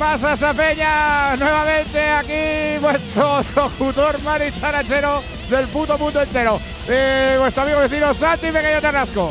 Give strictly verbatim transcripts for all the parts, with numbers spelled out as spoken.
pasa esa peña? Nuevamente aquí vuestro locutor Mari Charachero del puto mundo entero. Eh, vuestro amigo vecino Santi Pequeño Ternasco.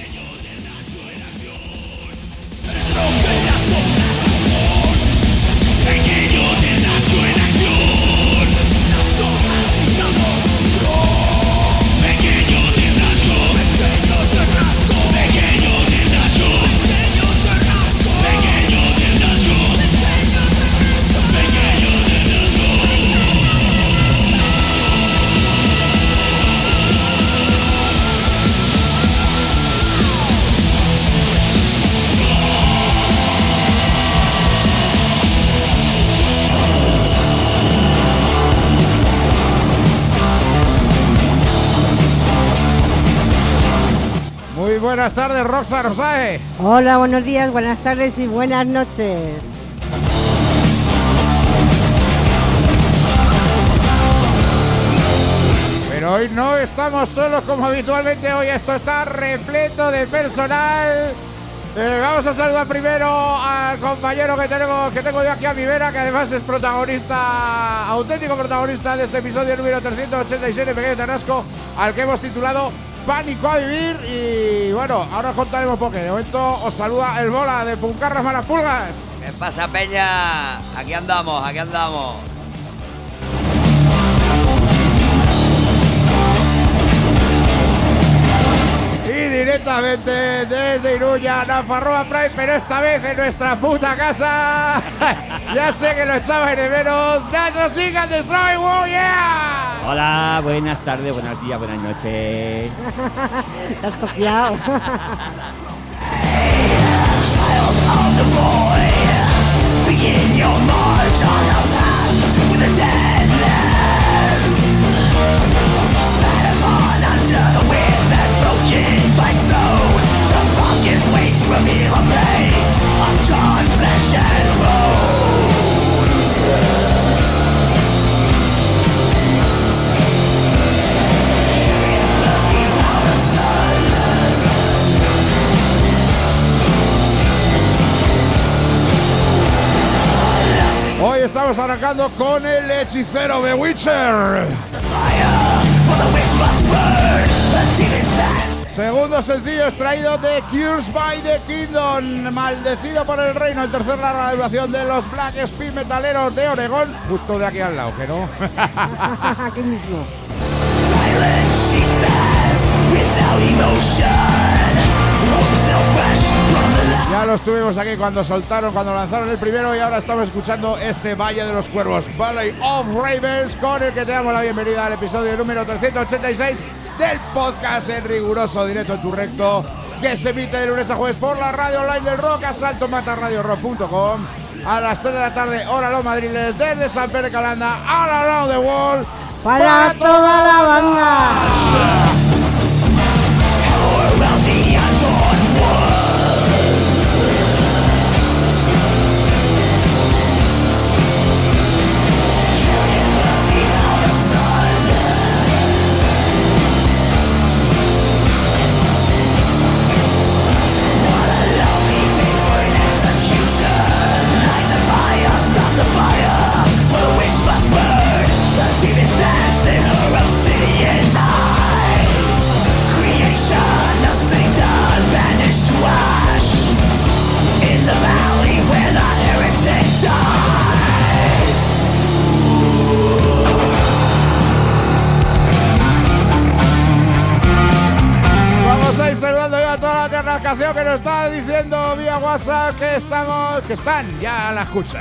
Muy buenas tardes, Roxa Rosae. Hola, buenos días, buenas tardes y buenas noches. Pero hoy no estamos solos como habitualmente, hoy esto está repleto de personal. Eh, vamos a saludar primero al compañero que tenemos, que tengo yo aquí a mi vera, que además es protagonista, auténtico protagonista de este episodio número trescientos ochenta y seis de Pequeño Ternasco, al que hemos titulado Pánico a vivir. Y bueno, ahora os contaremos por qué. De momento os saluda el Bola de Puncarras Malas Pulgas. ¿Qué pasa, peña? Aquí andamos, aquí andamos. Y directamente desde Iruña, Nafarroa Prime, pero esta vez en nuestra puta casa. Ya sé que lo echabais de menos. Nacho Siga Destroy Warrior. Hola, buenas tardes, buenos días, buenas noches. Te has copiado. Hoy estamos arrancando con el hechicero de Witcher. Segundo sencillo extraído de Curse by the Kingdom, maldecido por el reino, el tercer larga duración de los Black Speed Metaleros de Oregón, justo de aquí al lado, que no. Aquí mismo. Ya lo estuvimos aquí cuando soltaron, cuando lanzaron el primero, y ahora estamos escuchando este Valle de los Cuervos, Valley of Ravens, con el que te damos la bienvenida al episodio número trescientos ochenta y seis del podcast en riguroso directo en tu recto, que se emite de lunes a jueves por la radio online del rock, asalto mata radio rock punto com, a las tres de la tarde, hora los madriles, desde San Pedro de Calanda, all around the world, para, para toda la banda. Vamos a ir saludando ya a toda la ternascación que nos está diciendo vía WhatsApp que estamos, que están ya a la escucha.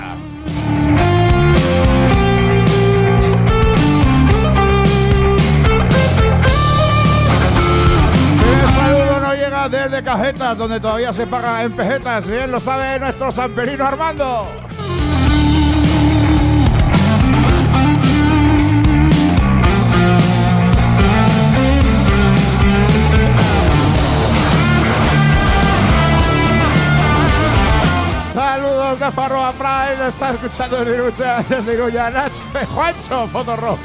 El saludo nos llega desde Cajetas, donde todavía se paga en pesetas, bien lo sabe nuestro Samperino Armando. Saludos de Farroa Prime, está escuchando desde Iruña, desde Iruña, Nacho, Juancho, Fotorock.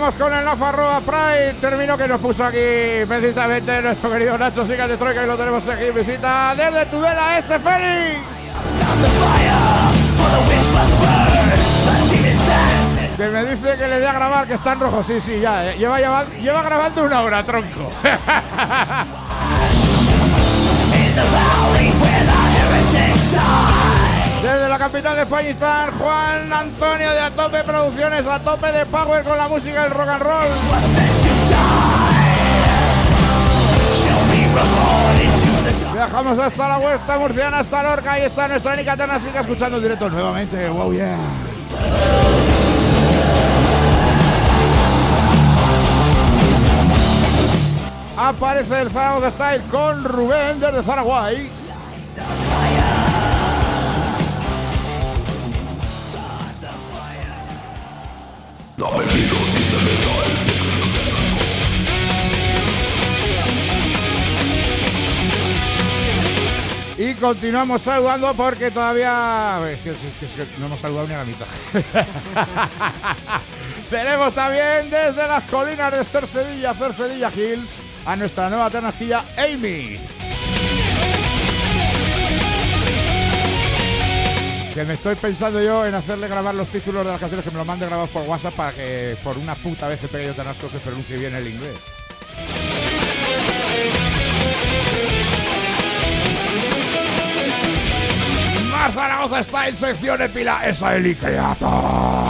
vamos con el Nafarroa Pride. Termino que nos puso aquí precisamente nuestro querido Nacho Sica de Troika y lo tenemos aquí en visita desde Tudela, S. Félix. Que me dice que le dé a grabar, que está en rojo. Sí, sí, ya. Eh. Lleva, lleva, lleva grabando una hora, tronco. Desde la capital de España está Juan Antonio de A Tope Producciones, a tope de power con la música del rock and roll. Viajamos hasta la Huerta Murciana, hasta Lorca. Ahí está nuestra Nica Terna, sigue escuchando en directo nuevamente. Wow, yeah. Aparece el Zaragoza Style con Rubén desde Zaraguay. Y continuamos saludando porque todavía... Es que, es que, es que no hemos saludado ni a la mitad. Tenemos también desde las colinas de Cercedilla, Cercedilla Hills, a nuestra nueva ternasquilla Amy. Que me estoy pensando yo en hacerle grabar los títulos de las canciones, que me los mande grabados por WhatsApp para que por una puta vez que pegue yo Ternasco se pronuncie bien el inglés. Más Zaragoza Style, sección Epila, esa Eli Creato.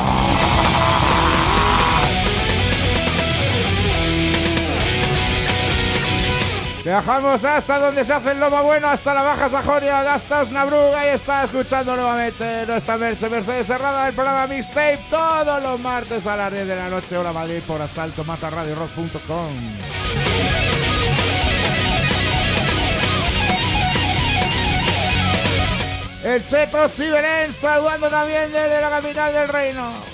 Viajamos hasta donde se hace el lomo bueno, hasta la Baja Sajonia, hasta Osnabrück. Ahí está escuchando nuevamente nuestra Merche Mercedes Serrada, el programa Mixtape, todos los martes a las diez de la noche, hora Madrid, por asalto mata radio rock punto com. El Cheto Sibelén saludando también desde la capital del reino.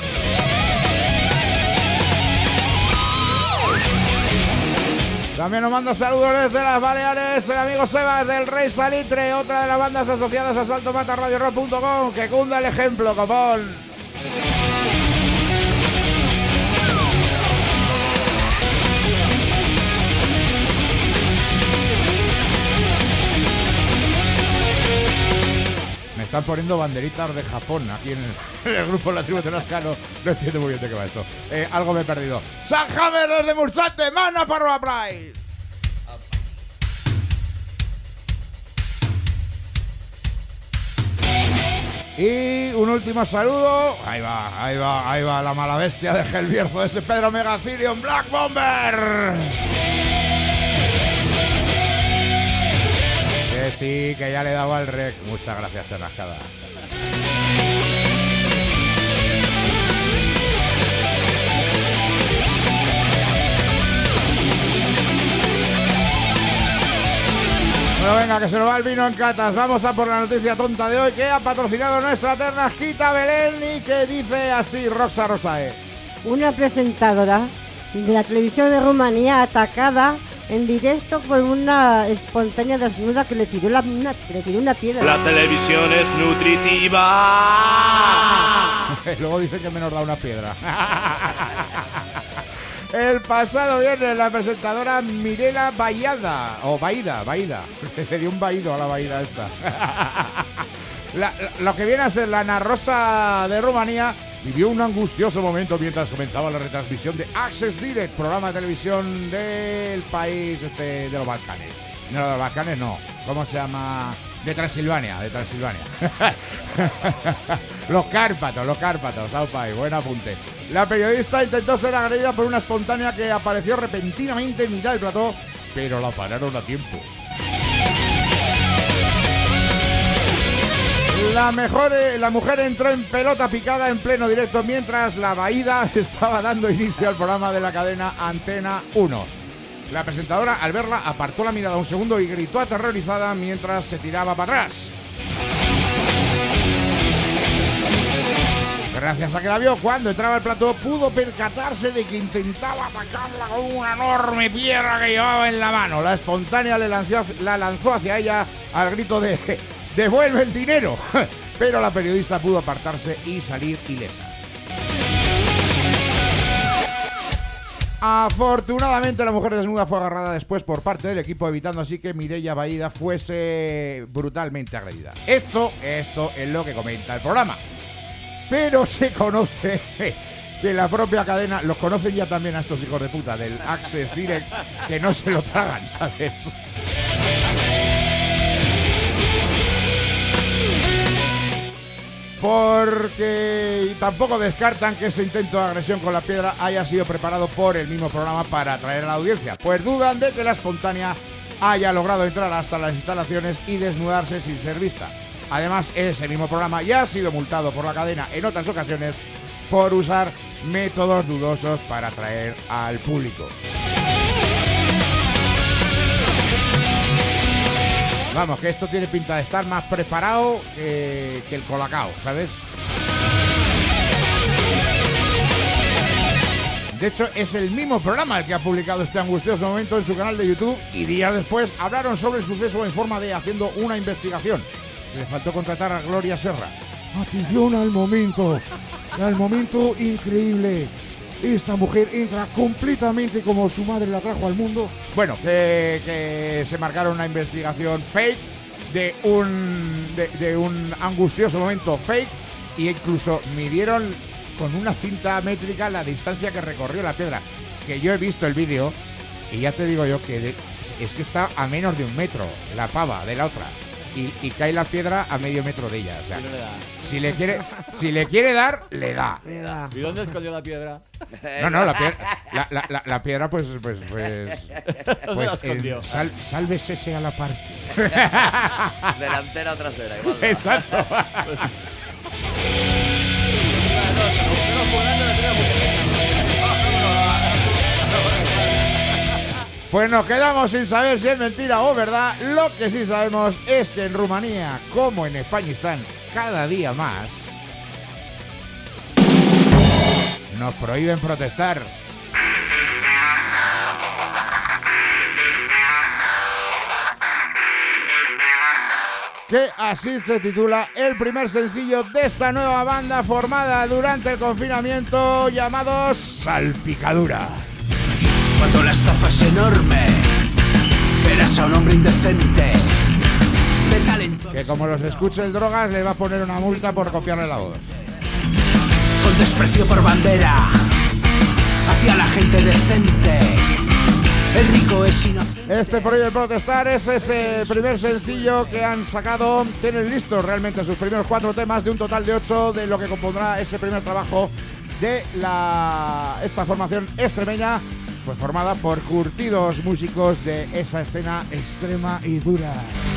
También nos manda saludos desde las Baleares el amigo Sebas del Rey Salitre, otra de las bandas asociadas a Salto Mata Radio Rock punto com. Que cunda el ejemplo, copón. Me están poniendo banderitas de Japón aquí en el, en el grupo La Tribu de Lascano. No entiendo muy bien de qué va esto. Eh, algo me he perdido. San Javier desde Mursate, Mana Farroa Pride. Y un último saludo. Ahí va, ahí va, ahí va la mala bestia de Gelbierzo, ese Pedro Megacilion Black Bomber. Que sí, que ya le he dado al rec. Muchas gracias, Ternascada. Bueno, venga, que se nos va el vino en catas. Vamos a por la noticia tonta de hoy que ha patrocinado nuestra Ternasquita Belén y que dice así, Roxa Rosae. Una presentadora de la televisión de Rumanía atacada en directo por una espontánea desnuda que le tiró, la, una, le tiró una piedra. La televisión es nutritiva. Luego dice que me nos da una piedra. El pasado viernes la presentadora Mirela Baida, o Baida, Baida, le dio un vaído a la Baida esta. La, lo que viene a ser la Ana Rosa de Rumanía vivió un angustioso momento mientras comenzaba la retransmisión de Access Direct, programa de televisión del país este de los Balcanes. No, de los Balcanes no, ¿cómo se llama? De Transilvania, de Transilvania. Los Cárpatos, los Cárpatos, Aupai, buen apunte. La periodista intentó ser agredida por una espontánea que apareció repentinamente en mitad del plató, pero la pararon a tiempo. La, mejor, la mujer entró en pelota picada en pleno directo mientras la Baida estaba dando inicio al programa de la cadena Antena uno. La presentadora, al verla, apartó la mirada un segundo y gritó aterrorizada mientras se tiraba para atrás. Gracias a que la vio cuando entraba al plató, pudo percatarse de que intentaba atacarla con una enorme piedra que llevaba en la mano. La espontánea le lanzó, la lanzó hacia ella al grito de ¡devuelve el dinero! Pero la periodista pudo apartarse y salir ilesa. Afortunadamente la mujer desnuda fue agarrada después por parte del equipo, evitando así que Mireia Baida fuese brutalmente agredida. Esto, esto es lo que comenta el programa. Pero se conoce que la propia cadena, los conocen ya también a estos hijos de puta del Access Direct, que no se lo tragan, ¿sabes? Porque tampoco descartan que ese intento de agresión con la piedra haya sido preparado por el mismo programa para atraer a la audiencia, pues dudan de que la espontánea haya logrado entrar hasta las instalaciones y desnudarse sin ser vista. Además, ese mismo programa ya ha sido multado por la cadena en otras ocasiones por usar métodos dudosos para atraer al público. Vamos, que esto tiene pinta de estar más preparado que, que el Colacao, ¿sabes? De hecho, es el mismo programa el que ha publicado este angustioso momento en su canal de YouTube, y días después hablaron sobre el suceso en forma de haciendo una investigación. Le faltó contratar a Gloria Serra. Atención al momento, al momento increíble. Esta mujer entra completamente como su madre la trajo al mundo. Bueno, que, que se marcaron una investigación fake de un, de, de un angustioso momento fake, e incluso midieron con una cinta métrica la distancia que recorrió la piedra. Que yo he visto el vídeo y ya te digo yo que de, es que está a menos de un metro la pava de la otra. Y, y cae la piedra a medio metro de ella. O sea, no le da. si le quiere, si le quiere dar, le da. Le da. ¿Y dónde escondió la piedra? No, no, la piedra, la, la, la, la piedra pues, pues, pues, ¿Dónde pues la escondió? el sal, sálvese a la parte. Delantera o trasera, igual. ¿No? Exacto. Pues, Pues nos quedamos sin saber si es mentira o verdad. Lo que sí sabemos es que en Rumanía, como en España están cada día más, nos prohíben protestar. Que así se titula el primer sencillo de esta nueva banda formada durante el confinamiento, llamado Salpicadura. Cuando la estafa es enorme, verás a un hombre indecente de talento. Que como los escuche el Drogas le va a poner una multa por copiarle la voz. Con desprecio por bandera hacia la gente decente. El rico es inocente. Este Prohíbe Protestar es ese primer sencillo que han sacado. Tienen listos realmente sus primeros cuatro temas de un total de ocho de lo que compondrá ese primer trabajo de la esta formación extremeña, pues formada por curtidos músicos de esa escena extrema y dura.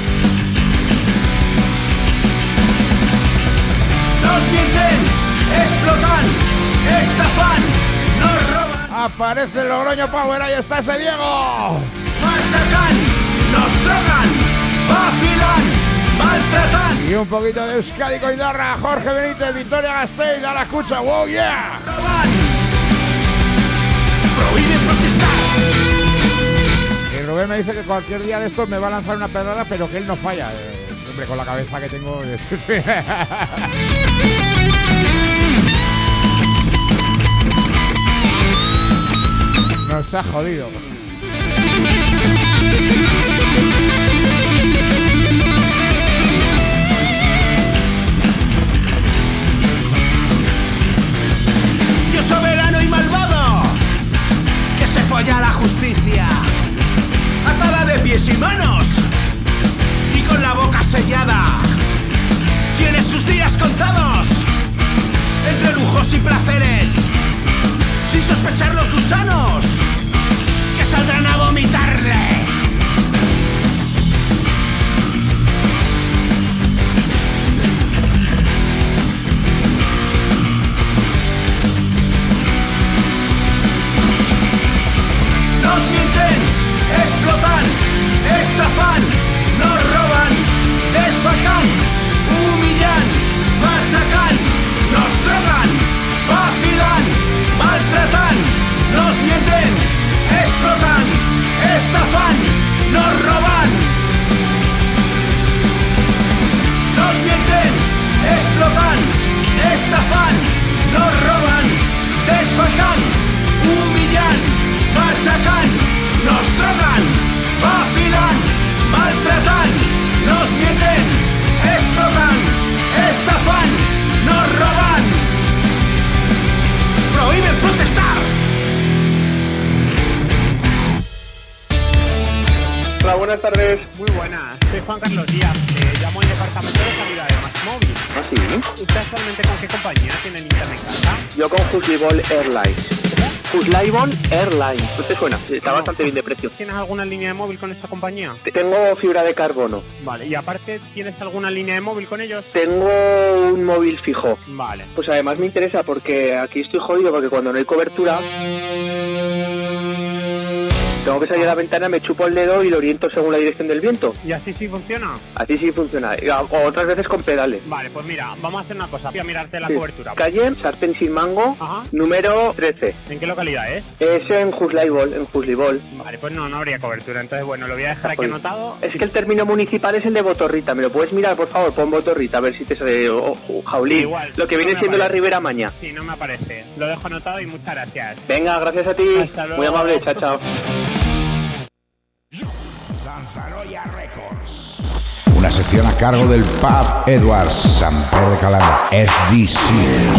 Nos mienten, explotan, estafan, nos roban. Aparece el Logroño Power, ahí está ese Diego. Machacan, nos drogan, vacilan, maltratan. Y un poquito de Euskadi Coindarra, Jorge Benítez, Victoria Gasteiz, a la escucha, wow, yeah. Roban. Prohíben protestar. Y Rubén me dice que cualquier día de estos me va a lanzar una pedrada, pero que él no falla. Eh, hombre, con la cabeza que tengo. Nos ha jodido. Dios soberano y malvado, que se folla la justicia, atada de pies y manos y con la boca sellada. Tiene sus días contados, entre lujos y placeres, sin sospechar los gusanos que saldrán a vomitarle. Nos mienten, explotan, estafan, nos roban, desfacan, humillan, machacan, nos drogan, vacilan, maltratan, nos mienten, buenas tardes. Muy buenas, soy Juan Carlos Díaz, te llamo al departamento de calidad de Maxmóvil. ¿Ah, sí? ¿Usted actualmente con qué compañía tiene el internet en casa? Yo con Huslibol Airlines. Huslibol Airlines. ¿No te suena? Está No. bastante bien de precio. ¿Tienes alguna línea de móvil con esta compañía? Tengo fibra de carbono. Vale, y aparte, ¿tienes alguna línea de móvil con ellos? Tengo un móvil fijo. Vale. Pues además me interesa porque aquí estoy jodido porque cuando no hay cobertura tengo que salir a la ventana, me chupo el dedo y lo oriento según la dirección del viento. ¿Y así sí funciona? Así sí funciona. O otras veces con pedales. Vale, pues mira, vamos a hacer una cosa, voy a mirarte la Sí. cobertura. Calle Sartén sin Mango, Ajá. número trece. ¿En qué localidad es? Es en Huslibol, en Huslibol. Vale, pues no, no habría cobertura, entonces bueno, lo voy a dejar aquí Joder. anotado. Es que el término municipal es el de Botorrita. ¿Me lo puedes mirar, por favor? Pon Botorrita, a ver si te sale... O, o Jaulín. Igual, lo que no viene me siendo la aparece. Ribera Maña. Sí, no me aparece. Lo dejo anotado y muchas gracias. Venga, gracias a ti. Hasta luego. Muy amable, chao, chao. Zanzaroya Records. Una sección a cargo del Pub Edwards, San Pedro de Calanda, S D C.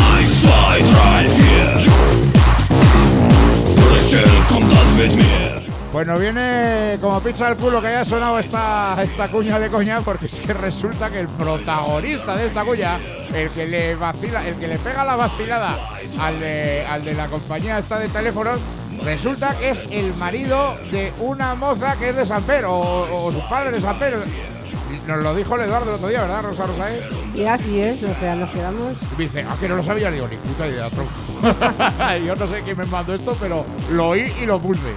Bueno, viene como pizza al culo que haya sonado esta, esta cuña de coña, porque es que resulta que el protagonista de esta cuña, el que le vacila, el que le pega la vacilada al de, al de la compañía esta de teléfonos, resulta que es el marido de una moza que es de San Pedro, o, o su padre de San Pedro. Nos lo dijo el Eduardo el otro día, ¿verdad, Rosa Rosae? Y así es, o sea, nos quedamos... Y me dice, ah, que no lo sabía, digo, ni puta idea, tronco. Yo no sé quién me mandó esto, pero lo oí y lo puse.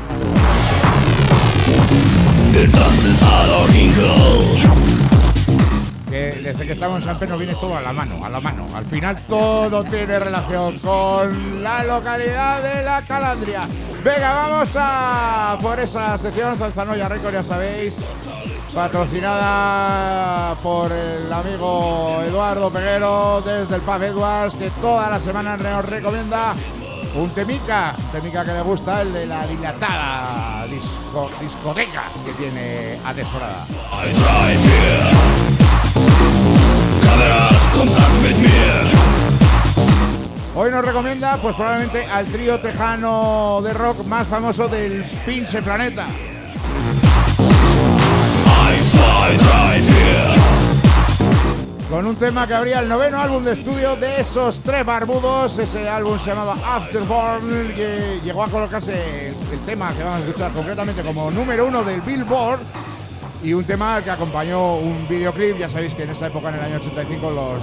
Que desde que estamos en San Pedro viene todo a la mano, a la mano. Al final todo tiene relación con la localidad de La Calandria. Venga, vamos a por esa sección Zanzaroya Records, ya sabéis, patrocinada por el amigo Eduardo Peguero desde el Pub Edwards, que toda la semana nos recomienda un temica, un temica que le gusta, el de la dilatada disco, discoteca que tiene atesorada. Hoy nos recomienda, pues probablemente al trío tejano de rock más famoso del pinche planeta. Con un tema que abría el noveno álbum de estudio de esos tres barbudos. Ese álbum se llamaba Afterburn, que llegó a colocarse el, el tema que vamos a escuchar concretamente como número uno del Billboard. Y un tema que acompañó un videoclip. Ya sabéis que en esa época, en el año ochenta y cinco, los...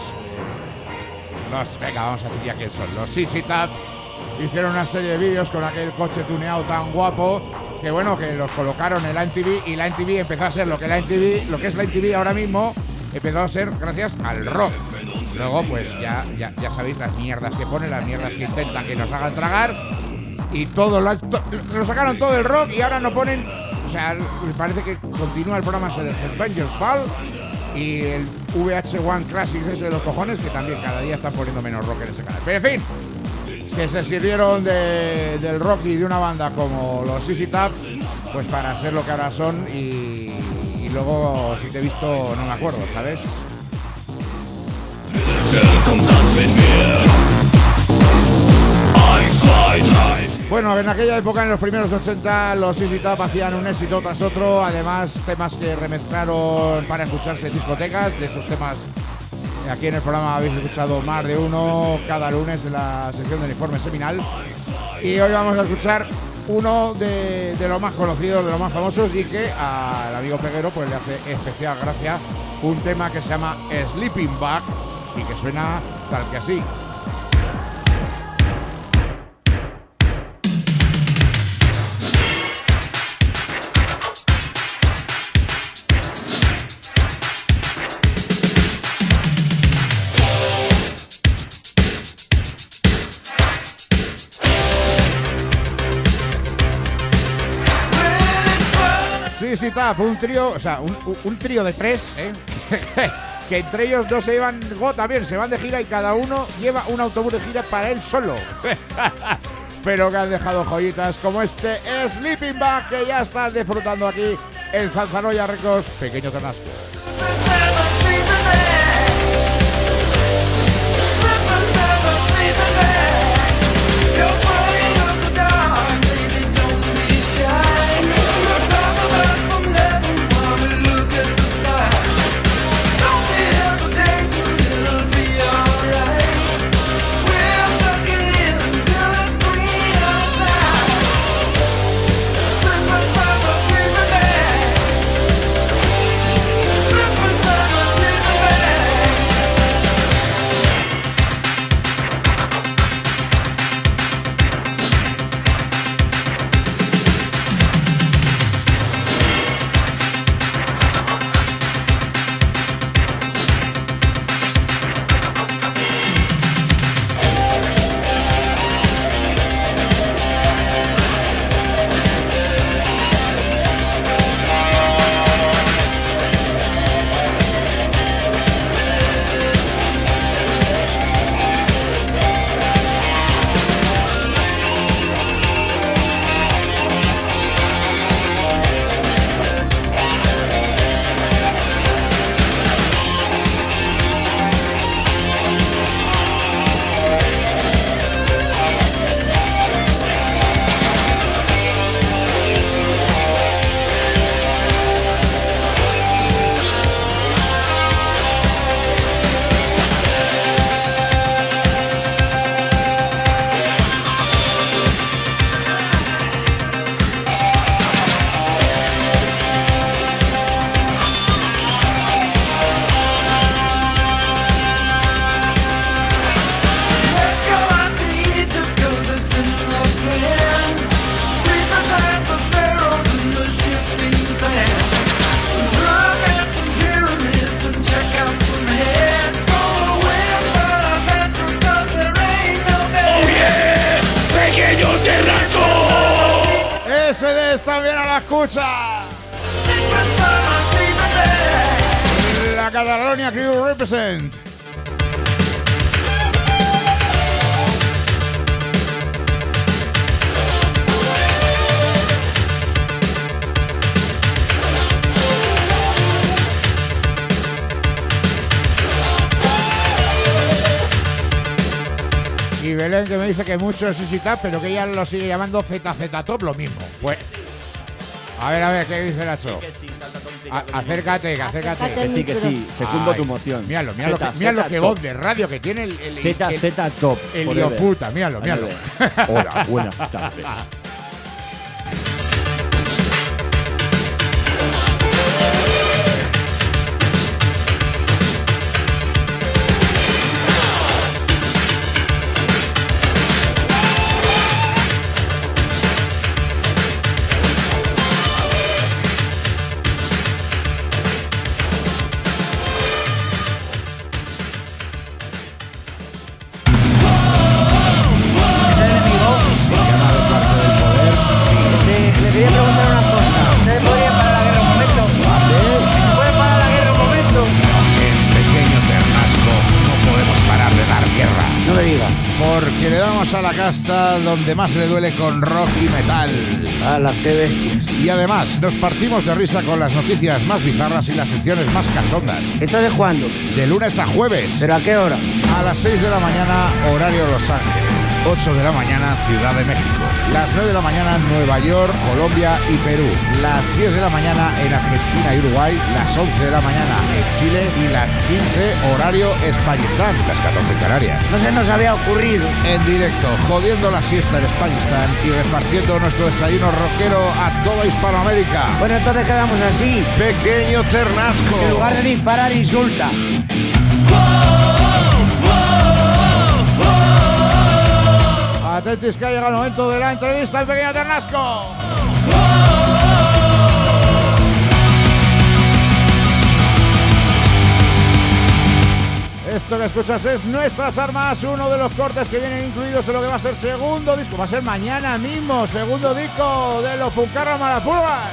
los venga, vamos a decir ya quién son. Los Z Z Top hicieron una serie de vídeos con aquel coche tuneado tan guapo, que bueno, que los colocaron en la M T V, y la M T V empezó a ser lo que la M T V, lo que es la M T V ahora mismo, empezó a ser gracias al rock. Luego, pues ya, ya, ya sabéis las mierdas que ponen, las mierdas que intentan que nos hagan tragar, y todo lo, to, lo sacaron todo el rock, y ahora no ponen, o sea, me parece que continúa el programa de Avengers Fall y el V H uno Classics ese de los cojones, que también cada día están poniendo menos rock en ese canal. Pero en fin, que se sirvieron de, del rock y de una banda como los Z Z Top, pues para ser lo que ahora son, y, y luego, si te he visto, no me acuerdo, ¿sabes? Bueno, en aquella época, en los primeros ochenta, los Z Z Top hacían un éxito tras otro, además temas que remezclaron para escucharse en discotecas. De esos temas, aquí en el programa habéis escuchado más de uno cada lunes en la sección del informe seminal, y hoy vamos a escuchar uno de, de los más conocidos, de los más famosos, y que al amigo Peguero pues le hace especial gracia, un tema que se llama Sleeping Bag y que suena tal que así. Z Z Top, un trío, o sea, un, un trío de tres, ¿eh? Que entre ellos no se llevan go también, se van de gira y cada uno lleva un autobús de gira para él solo. Pero que han dejado joyitas como este Sleeping Bag, que ya están disfrutando aquí en Zanzaroya Records, pequeño Ternasco. You're flying up the dark, baby, don't be shy. We'll talk about some González también a la escucha. La Catalonia Crew Represent. Y Belén, que me dice que mucho es Easy Tap, pero que ella lo sigue llamando Z Z Top, lo mismo. Pues, a ver, a ver, ¿qué dice Nacho? A- acércate, acércate. Que sí, que sí, segundo Ay, tu moción. Míralo, míralo, Z, que, míralo Z que top. voz de radio que tiene el... el, el Z, el- Z Top. el forever. idioputa, míralo, míralo. Hola, buenas tardes. Le, le quería preguntar una cosa. ¿Ustedes podrían parar la guerra un momento? ¿Que se puede parar la guerra un momento? En Pequeño Ternasco no podemos parar de dar guerra. No me diga. Porque le damos a la casta donde más le duele con rock y metal. ¡Hala, qué bestias! Y además nos partimos de risa con las noticias más bizarras y las secciones más cachondas. ¿Entonces cuándo? De lunes a jueves. ¿Pero a qué hora? A las seis de la mañana, horario Los Ángeles. ocho de la mañana, Ciudad de México. Las nueve de la mañana, Nueva York, Colombia y Perú. Las diez de la mañana en Argentina y Uruguay. Las once de la mañana en Chile. Y las quince, horario Españistán. Las catorce en Canarias. No se nos había ocurrido. En directo, jodiendo la siesta en Españistán y repartiendo nuestro desayuno rockero a toda Hispanoamérica. Bueno, entonces quedamos así. Pequeño Ternasco. En lugar de disparar, insulta. Atentis que ha llegado el momento de la entrevista al Pequeño Ternasco. Esto que escuchas es Nuestras Armas, uno de los cortes que vienen incluidos en lo que va a ser segundo disco. Va a ser mañana mismo, segundo disco de los Puncarra Malapulgas.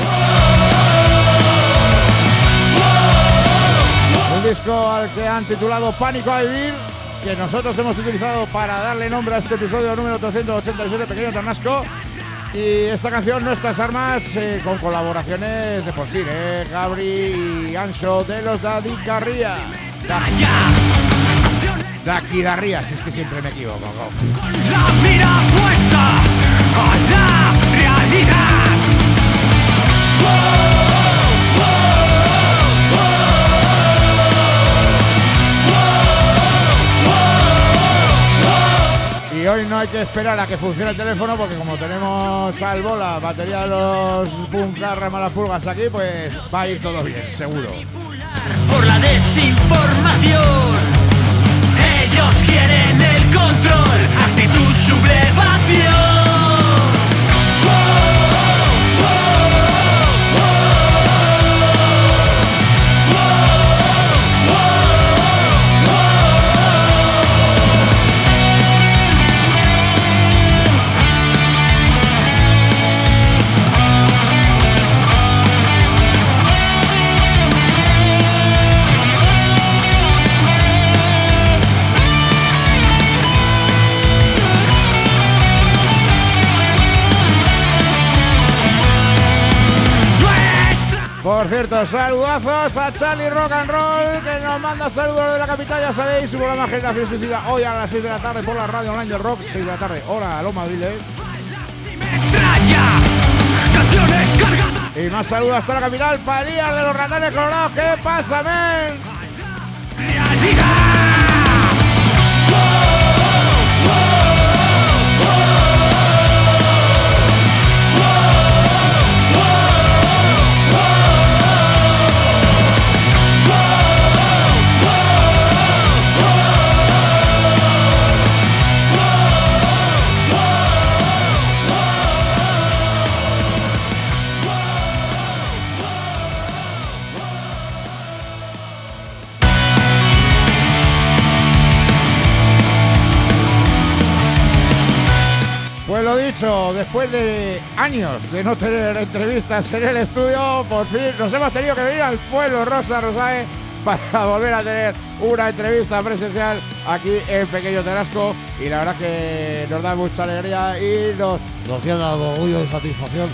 Un disco al que han titulado Pánico a Vivir, que nosotros hemos utilizado para darle nombre a este episodio número trescientos ochenta y siete, Pequeño Ternasco. Y esta canción, Nuestras Armas, eh, con colaboraciones de Postir, eh, Gabri y Ancho de los Daddy Garría. Daki Garría, si es que siempre me equivoco. La mira puesta a la realidad. Y hoy no hay que esperar a que funcione el teléfono porque como tenemos salvo la batería de los Puncarra Malapulgas aquí, pues va a ir todo bien, seguro. Por la desinformación, ellos quieren el control, actitud sublevación. Por cierto, saludazos a Charlie Rock and Roll, que nos manda saludos de la capital, ya sabéis, su programa Generación Suicida hoy a las seis de la tarde por la radio online del rock, seis de la tarde, hora a los madriles. Y más saludos hasta la capital, Palías de los Ratones Colorados, ¿qué pasa, men? lo dicho, después de años de no tener entrevistas en el estudio, por fin nos hemos tenido que venir al pueblo Rosa Rosae para volver a tener una entrevista presencial aquí en Pequeño Tarasco, y la verdad que nos da mucha alegría y nos, nos llena de orgullo y satisfacción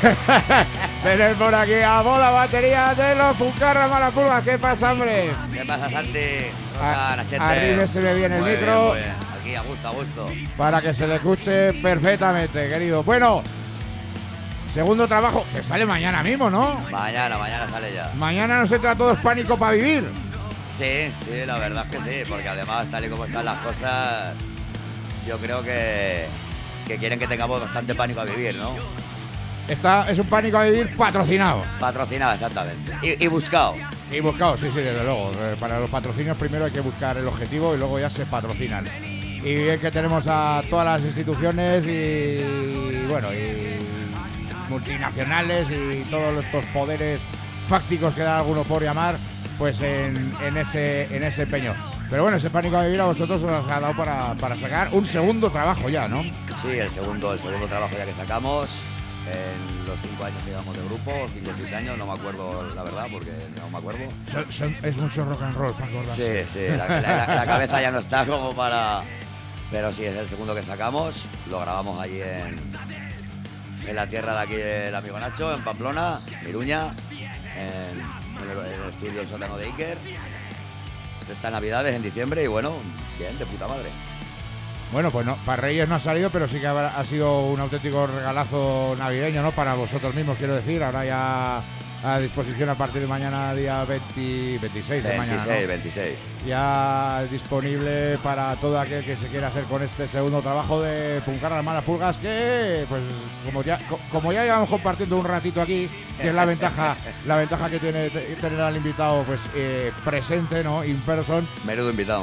tener por aquí a Bola Batería de los Puncarras Malapulgas. ¿Qué pasa, hombre? ¿Qué pasa, Santi? Rosa, A- Nachete. arríbesele bien el Muy bien, micro. muy bien. Aquí, a gusto, a gusto. Para que se le escuche perfectamente, querido. Bueno, segundo trabajo, que sale mañana mismo, ¿no? Mañana, mañana sale ya. Mañana nos entra a todos pánico para vivir. Sí, sí, la verdad es que sí, porque además, tal y como están las cosas, yo creo que, que quieren que tengamos bastante pánico a vivir, ¿no? Está, es un pánico a vivir patrocinado. Patrocinado, exactamente. Y, y buscado. Y buscado, sí, sí, desde luego. Eh, Para los patrocinios primero hay que buscar el objetivo y luego ya se patrocinan. Y bien que tenemos a todas las instituciones y, bueno, y multinacionales y todos estos poderes fácticos que da alguno por llamar, pues en, en ese en ese empeño. Pero bueno, ese pánico a vivir a vosotros os ha dado para, para sacar un segundo trabajo ya, ¿no? Sí, el segundo, el segundo trabajo ya que sacamos en los cinco años que llevamos de grupo, cinco o seis años, no me acuerdo la verdad porque no me acuerdo. Son- son- es mucho rock and roll para acordarse. Sí, sí, la, la- la- la cabeza ya no está como para... Pero sí, es el segundo que sacamos, lo grabamos allí en, en la tierra de aquí del amigo Nacho, en Pamplona, Miruña, en, en el, en el estudio sótano de Iker. Estas navidades en diciembre y bueno, bien, de puta madre. Bueno, pues no, para Reyes no ha salido, pero sí que habrá- ha sido un auténtico regalazo navideño, ¿no? Para vosotros mismos, quiero decir. Ahora ya a disposición a partir de mañana, día veinte, veintiséis de mañana, veintiséis, ¿no? veintiséis. Ya disponible para todo aquel que se quiera hacer con este segundo trabajo de Puncarras Malapulgas, que pues como ya co- como ya llevamos compartiendo un ratito aquí, que es la ventaja la ventaja que tiene te- tener al invitado pues eh, presente, ¿no? In person. Menudo invitado.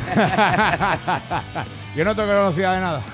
Yo no te conocía de nada.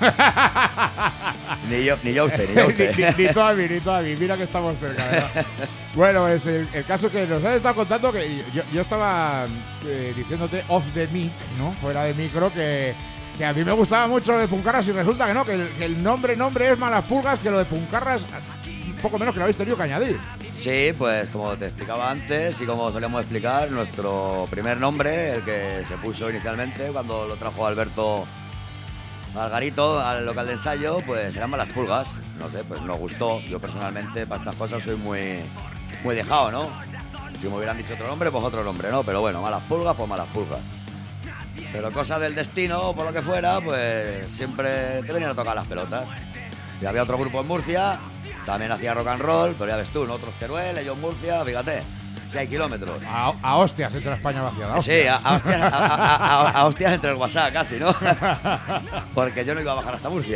Ni yo, ni yo a usted, ni yo a usted. ni, ni, ni tú a mí, ni tú a mí. Mira que estamos cerca, ¿verdad? Bueno, es el, el caso que nos has estado contando que yo, yo estaba eh, diciéndote off the mic, ¿no? Fuera de micro, que, que a mí me gustaba mucho lo de Puncarras y resulta que no, que el, que el nombre nombre es Malapulgas, que lo de Puncarras un poco menos que lo habéis tenido que añadir. Sí, pues como te explicaba antes y como solíamos explicar, nuestro primer nombre, el que se puso inicialmente cuando lo trajo Alberto Margarito al local de ensayo, pues eran Malas Pulgas. No sé, pues nos gustó. Yo personalmente para estas cosas soy muy, muy dejado, ¿no? Si me hubieran dicho otro nombre, pues otro nombre, ¿no? Pero bueno, Malas Pulgas, pues Malas Pulgas. Pero cosas del destino o por lo que fuera, pues siempre te venían a tocar las pelotas. Y había otro grupo en Murcia, también hacía rock and roll, pero ya ves tú, nosotros Teruel, ellos Murcia, fíjate, seis kilómetros. A, a hostias entre España vaciada. Sí, a, a, hostias, a, a- a- a hostias entre el WhatsApp casi, ¿no? Porque yo no iba a bajar hasta Murcia.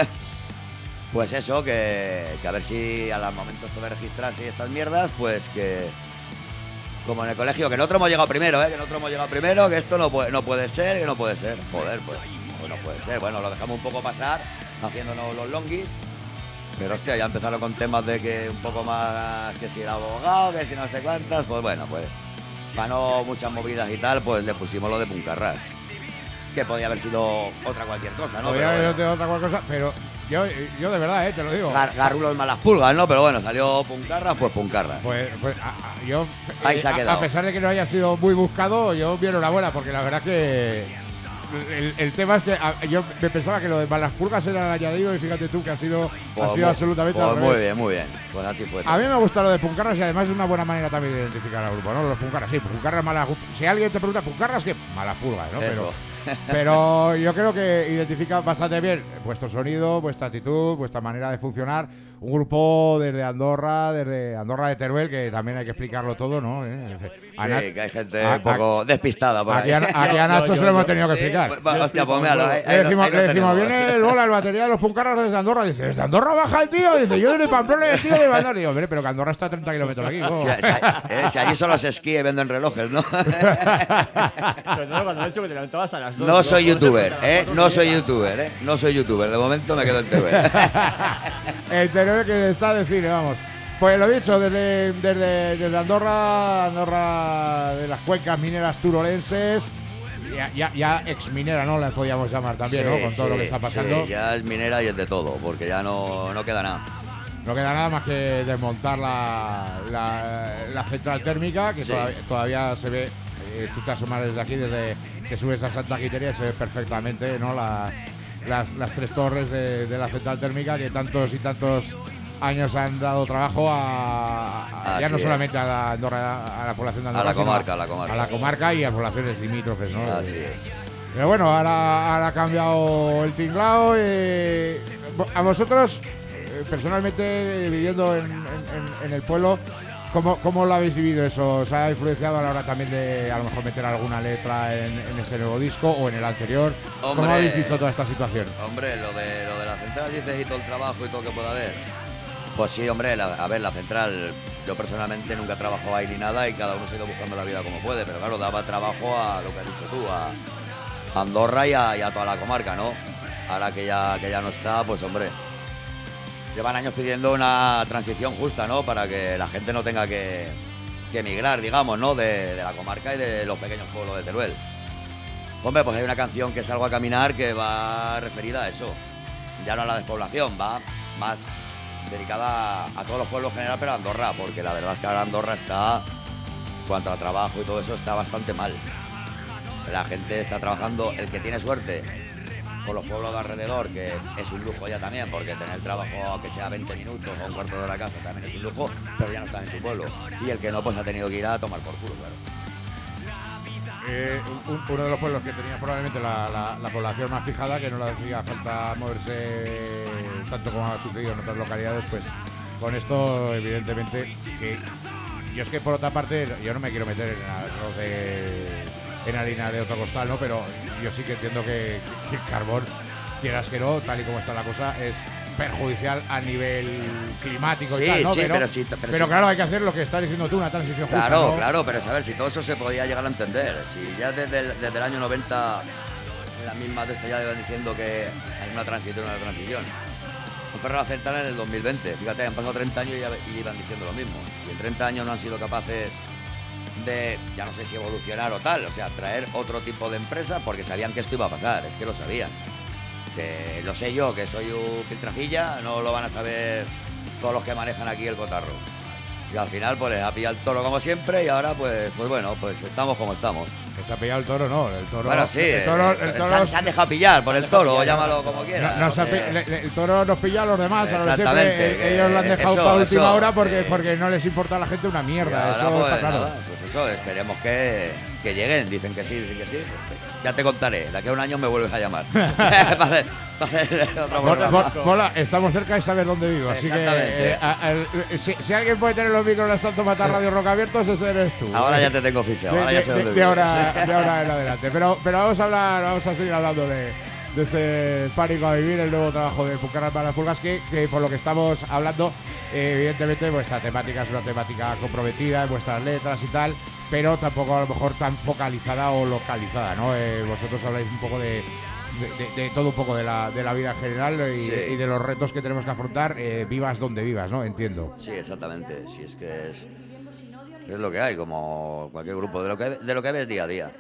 Pues eso, que, que a ver si al momento esto de registrarse y estas mierdas, pues que... Como en el colegio, que nosotros hemos llegado primero, ¿eh? Que nosotros hemos llegado primero, que esto no puede, no puede ser, que no puede ser. Joder, pues, pues no puede ser. Bueno, lo dejamos un poco pasar, haciéndonos los longis. Pero hostia, ya empezaron con temas de que un poco más, que si era abogado, que si no sé cuántas, pues bueno, pues para no muchas movidas y tal, pues le pusimos lo de Puncarras. Que podía haber sido otra cualquier cosa, ¿no? Podría Pero haber bueno. otra cualquier cosa, pero yo, yo de verdad, eh, te lo digo. Gar- Garrulos malas pulgas, ¿no? Pero bueno, salió Puncarras, pues Puncarras. Pues, pues a- a- yo, Ahí eh, se ha a- quedado. a pesar de que no haya sido muy buscado, yo vi enhorabuena, porque la verdad que el, el tema es que a- yo me pensaba que lo de malas pulgas era el añadido y fíjate tú que ha sido, Pues ha sido muy- absolutamente pues al muy revés. bien, muy bien. Pues así fue. A mí me gusta lo de Puncarras y además es una buena manera también de identificar al grupo, ¿no? Los Puncarras, sí, Puncarras malas. Si alguien te pregunta Puncarras, ¿qué? Malas pulgas, ¿no? Eso. Pero, pero yo creo que identifica bastante bien vuestro sonido, vuestra actitud, vuestra manera de funcionar. Un grupo desde Andorra, desde Andorra de Teruel, que también hay que explicarlo todo, ¿no? ¿Eh? A Sí, Na- que hay gente a- un poco despistada por Aquí ahí. a, aquí a Nacho se lo hemos tenido que Sí, explicar. pues, va, hostia, pues míralo, ahí- ahí Le lo- decimos, ahí lo le decimos, tenemos. viene el bola, el batería de los Puncarras desde Andorra. Dice, ¿desde Andorra baja el tío? Dice, yo desde Pamplona y el tío de Andorra. Digo, hombre, pero que Andorra está a treinta kilómetros de aquí. ¿cómo? Si, si- eh, si allí solo se esquí y venden relojes, ¿no? Sobre todo cuando has dicho que te levantabas a las dos. No soy Por eso youtuber, te ¿eh? levantabas No a las soy cuatro youtuber, ¿eh? No soy youtuber. De momento me quedo en Teruel. El Teruel que está de cine, vamos. Pues lo dicho, desde, desde, desde Andorra, Andorra de las cuencas mineras turolenses, ya, ya, ya ex minera, ¿no? La podíamos llamar también, Sí, ¿no? Con todo sí, lo que está pasando. sí, ya es minera y es de todo, porque ya no, no queda nada. No queda nada más que desmontar la, la, la central térmica, que Sí. todavía, todavía se ve, eh, tú te asomas desde aquí, desde que subes a Santa Quiteria, se ve perfectamente, ¿no? La, las, las tres torres de, de la central térmica que tantos y tantos años han dado trabajo a, a- ya Así no es. solamente a la, Andorra, a la población de A Andorra, la sino comarca, a la comarca. a la comarca y a poblaciones limítrofes, ¿no? Así es. Pero bueno, ahora, ahora ha cambiado el tinglao. eh, a vosotros, eh, personalmente, eh, viviendo en, en- en- en el pueblo, ¿cómo, ¿cómo lo habéis vivido eso? ¿Os ha influenciado a la hora también de a lo mejor meter alguna letra en, en este nuevo disco o en el anterior? ¿Cómo Hombre. habéis visto toda esta situación? Hombre, lo de, lo de la central, dices, y todo el trabajo y todo que pueda haber. Pues sí, hombre, la- a ver, la central, yo personalmente nunca he trabajado ahí ni nada y cada uno se ha ido buscando la vida como puede, pero claro, daba trabajo a lo que has dicho tú, a Andorra y a, y a toda la comarca, ¿no? Ahora que ya, que ya no está, pues hombre, llevan años pidiendo una transición justa, ¿no? Para que la gente no tenga que, que emigrar, digamos, ¿no? De, de la comarca y de los pequeños pueblos de Teruel. Hombre, pues hay una canción que es Algo a Caminar que va referida a eso. Ya no a la despoblación, va más dedicada a, a todos los pueblos en general, pero a Andorra, porque la verdad es que ahora Andorra está, en cuanto a trabajo y todo eso, está bastante mal. La gente está trabajando, el que tiene suerte, con los pueblos de alrededor, que es un lujo ya también, porque tener trabajo aunque sea veinte minutos o un cuarto de hora a casa también es un lujo, pero ya no estás en tu pueblo. Y el que no, pues ha tenido que ir a tomar por culo, claro. Eh, un- uno de los pueblos que tenía probablemente la, la- la población más fijada, que no le hacía falta moverse tanto como ha sucedido en otras localidades, pues con esto evidentemente que yo es que por otra parte yo no me quiero meter en arroz de en harina de otro costal, ¿no? Pero yo sí que entiendo que, que el carbón, quieras que no, tal y como está la cosa, es perjudicial a nivel climático y Sí, tal, ¿no? sí, pero pero sí, pero pero sí. claro, hay que hacer lo que estás diciendo tú, una transición justa, Claro, ¿no? claro, pero saber si todo eso se podía llegar a entender. Si ya desde el, desde el año noventa las mismas de esto ya iban diciendo que hay una transición, una transición. Han cerrado la central en el dos mil veinte. Fíjate, han pasado treinta años y ya y iban diciendo lo mismo. Y en treinta años no han sido capaces de, ya no sé si evolucionar o tal, o sea, traer otro tipo de empresa porque sabían que esto iba a pasar, es que lo sabían. Que lo sé yo, que soy un piltrafilla, no lo van a saber todos los que manejan aquí el cotarro. Y al final pues les ha pillado el toro como siempre y ahora pues pues bueno, pues estamos como estamos. Que se ha pillado el toro, no, el toro. Bueno, sí, el toro, eh, el se toro han- se han dejado pillar por el toro, llámalo como quieras. no- no se ha no pi- sé. le- le- el toro nos pilla a los demás, a los de siempre. Exactamente, eh, que ellos lo han dejado eso, para última eso, hora porque, eh. porque no les importa a la gente una Y mierda. ahora, Eso pues, está claro. nada, pues eso, esperemos que, que lleguen. Dicen que sí, dicen que sí. Pues, ya te contaré, de aquí a un año me vuelves a llamar. para hacer, para hacer otro Mola, programa. mo- mola, estamos cerca de saber dónde vivo, así que Exactamente. eh, a- al- eh, si, si alguien puede tener los micros en Santo Matar Radio Roca abiertos, ese eres tú. Ahora Eh, ya te tengo fichado, de, ahora ya de- sé de- dónde de vives. ahora, de ahora en adelante. Pero, pero vamos a hablar, vamos a seguir hablando de, de ese Pánico a Vivir, el nuevo trabajo de Pucarras para las Pulgas, que, que por lo que estamos hablando, eh, evidentemente vuestra temática es una temática comprometida en vuestras letras y tal, pero tampoco a lo mejor tan focalizada o localizada, ¿no? Eh, vosotros habláis un poco de, de, de- de todo un poco de la, de la vida en general y, Sí. y de los retos que tenemos que afrontar, eh, vivas donde vivas, ¿no? Entiendo. Sí, exactamente. Sí, es que es, es lo que hay, como cualquier grupo, de lo que, de lo que ves día a día.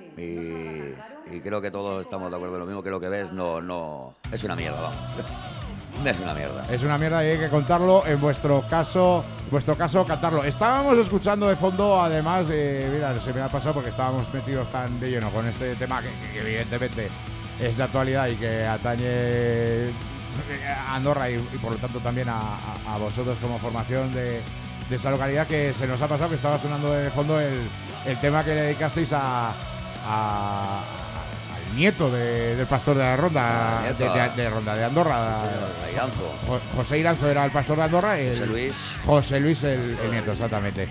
Y, y creo que todos estamos de acuerdo en lo mismo, que lo que ves no, no es una mierda, vamos. Es una mierda. Es una mierda y hay que contarlo. En vuestro caso, en vuestro caso, cantarlo. Estábamos escuchando de fondo, además, eh, mira, se me ha pasado porque estábamos metidos tan de lleno con este tema que, que evidentemente es de actualidad y que atañe a Andorra y, y por lo tanto también a, a- a vosotros como formación de, de esa localidad, que se nos ha pasado que estaba sonando de fondo el, el tema que le dedicasteis a, a- al nieto de- del pastor de la Ronda, Ah, de, nieto, de- ah. de Ronda de Andorra. Sí, Iranzo. Jo- José Iranzo era el pastor de Andorra. el- José Luis. José Luis el, el nieto, exactamente.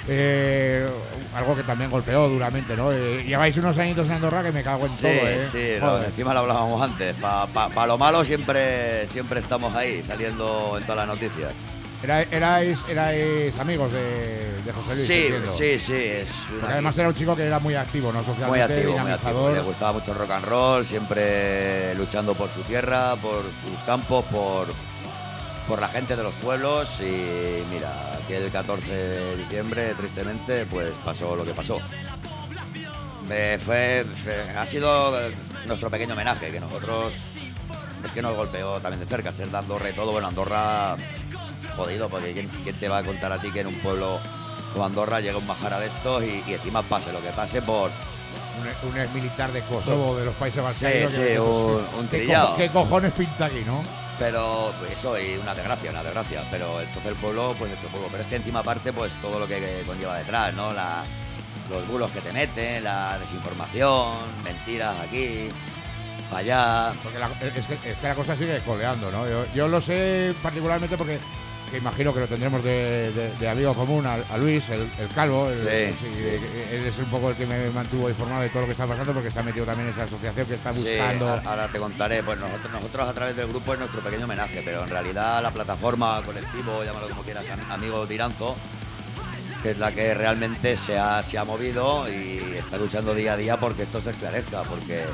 Eh, algo que también golpeó duramente, ¿no? Eh, lleváis unos añitos en Andorra que me cago en Sí, todo, ¿eh? sí, lo- Joder. encima lo hablábamos antes. Para pa, pa lo malo siempre, siempre estamos ahí, saliendo en todas las noticias. Era- erais, erais amigos de, de José Luis, Sí, entiendo. sí, sí. Es Porque una- además era un chico que era muy activo, ¿no? Socialmente, muy activo, muy activo. dinamizador. Le gustaba mucho el rock and roll, siempre luchando por su tierra, por sus campos, por, por la gente de los pueblos. Y mira, aquí el catorce de diciembre, tristemente, pues pasó lo que pasó. Me fue, fue- ha sido nuestro pequeño homenaje, que nosotros es que nos golpeó también de cerca, ser de Andorra y todo. Bueno, Andorra, jodido, porque ¿quién, quién te va a contar a ti que en un pueblo como Andorra llega un majara de estos y, y encima pase lo que pase por... Un, un ex militar de Kosovo, de los Países Balcánicos. Sí, que- sí, un, un ¿Qué, trillado. cojo- ¿Qué cojones pinta aquí, no? Pero eso, y una desgracia, una desgracia. Pero entonces el pueblo, pues hecho polvo. Pero es que encima aparte, pues todo lo que, que conlleva detrás, ¿no? La, los bulos que te meten, la desinformación, mentiras aquí, para allá. Porque la, es, que, es que la cosa sigue coleando, ¿no? Yo, yo lo sé particularmente porque que imagino que lo tendremos de, de, de amigo común a, a Luis, el, el calvo. El, Sí. sí, él es un poco el que me mantuvo informado de todo lo que está pasando porque está metido también en esa asociación que está buscando. Sí, ahora te contaré. Pues nosotros, nosotros a través del grupo es nuestro pequeño homenaje, pero en realidad la plataforma, colectivo, llámalo como quieras, am- amigo Tiranzo, que es la que realmente se ha, se ha movido y está luchando día a día porque esto se esclarezca, porque,